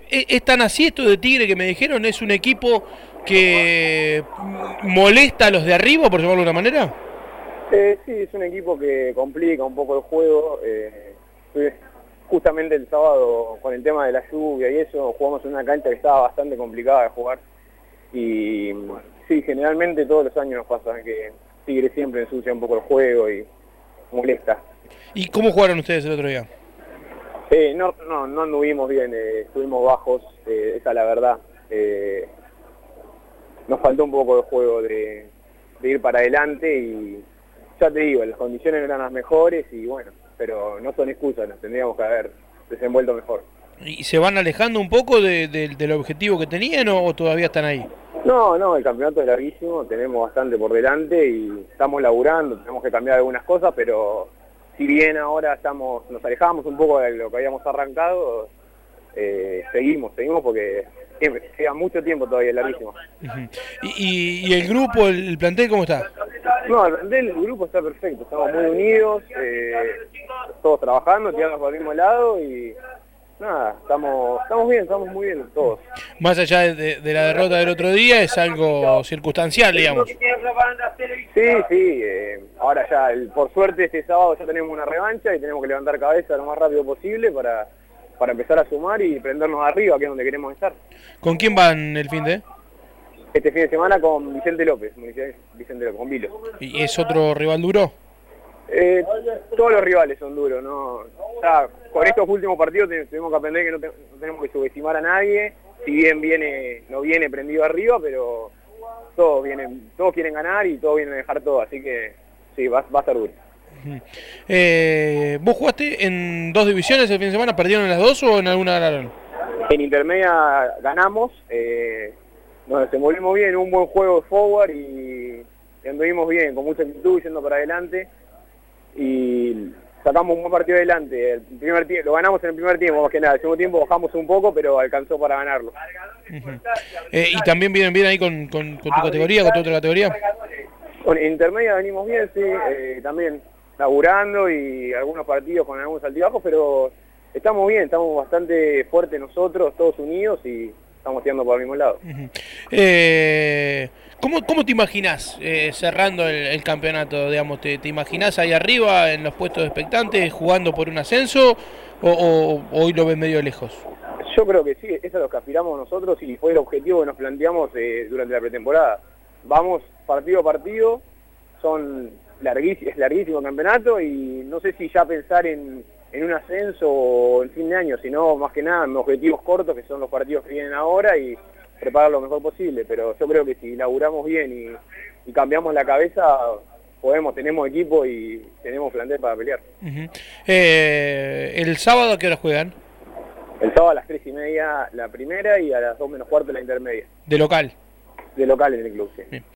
¿Es tan así esto de Tigre que me dijeron? ¿Es un equipo que molesta a los de arriba, por llamarlo de una manera? Sí, es un equipo que complica un poco el juego. Justamente el sábado, con el tema de la lluvia y eso, jugamos en una cancha que estaba bastante complicada de jugar. Y sí, generalmente todos los años nos pasa que Tigre siempre ensucia un poco el juego y molesta. ¿Y cómo jugaron ustedes el otro día? No anduvimos bien, estuvimos bajos, esa es la verdad. Nos faltó un poco de juego de ir para adelante y ya te digo, las condiciones no eran las mejores y bueno, pero no son excusas, nos tendríamos que haber desenvuelto mejor. ¿Y se van alejando un poco del objetivo que tenían o todavía están ahí? No, el campeonato es larguísimo, tenemos bastante por delante y estamos laburando, tenemos que cambiar algunas cosas, pero si bien ahora nos alejamos un poco de lo que habíamos arrancado, seguimos porque queda mucho tiempo todavía, larguísimo. ¿Y el grupo, el plantel, cómo está? No, el grupo está perfecto, estamos muy unidos, todos trabajando, tirando por el mismo lado y nada, estamos bien, estamos muy bien todos. Más allá de la derrota del otro día, es algo circunstancial, digamos. Sí, ahora ya, por suerte este sábado ya tenemos una revancha y tenemos que levantar cabeza lo más rápido posible para empezar a sumar y prendernos arriba, que es donde queremos estar. ¿Con quién van el fin de? Este fin de semana con Vicente López, Municipal Vicente López, con Vilo. ¿Y es otro rival duro? Todos los rivales son duros, ¿no? Ya, con estos últimos partidos tenemos que aprender que no tenemos que subestimar a nadie, si bien no viene prendido arriba, pero todos quieren ganar y todos vienen a dejar todo, así que sí, va a ser duro. ¿Vos jugaste en 2 divisiones el fin de semana? ¿Perdieron en las 2 o en alguna ganaron? En intermedia ganamos, nos desenvolvimos bien, un buen juego de forward y anduvimos bien, con mucha actitud, yendo para adelante y sacamos un buen partido adelante. El primer tiempo, lo ganamos en el primer tiempo, más que nada. El segundo tiempo bajamos un poco, pero alcanzó para ganarlo. ¿Y también vienen bien ahí con tu categoría, con tu otra categoría? Con intermedia venimos bien, sí, también laburando y algunos partidos con algunos altibajos, pero estamos bien, estamos bastante fuertes nosotros, todos unidos y estamos tirando por el mismo lado. ¿Cómo te imaginás cerrando el campeonato? Digamos, ¿te imaginás ahí arriba en los puestos de expectantes jugando por un ascenso o hoy lo ves medio lejos? Yo creo que sí, eso es lo que aspiramos nosotros y fue el objetivo que nos planteamos durante la pretemporada. Vamos partido a partido, es larguísimo el campeonato y no sé si ya pensar en un ascenso o en fin de año, sino más que nada en objetivos cortos que son los partidos que vienen ahora y preparar lo mejor posible, pero yo creo que si laburamos bien y cambiamos la cabeza, tenemos equipo y tenemos plantel para pelear. ¿El sábado a qué hora juegan? El sábado a las 3:30 la primera y a las 2 menos cuarto la intermedia. ¿De local? De local en el club, sí. Bien.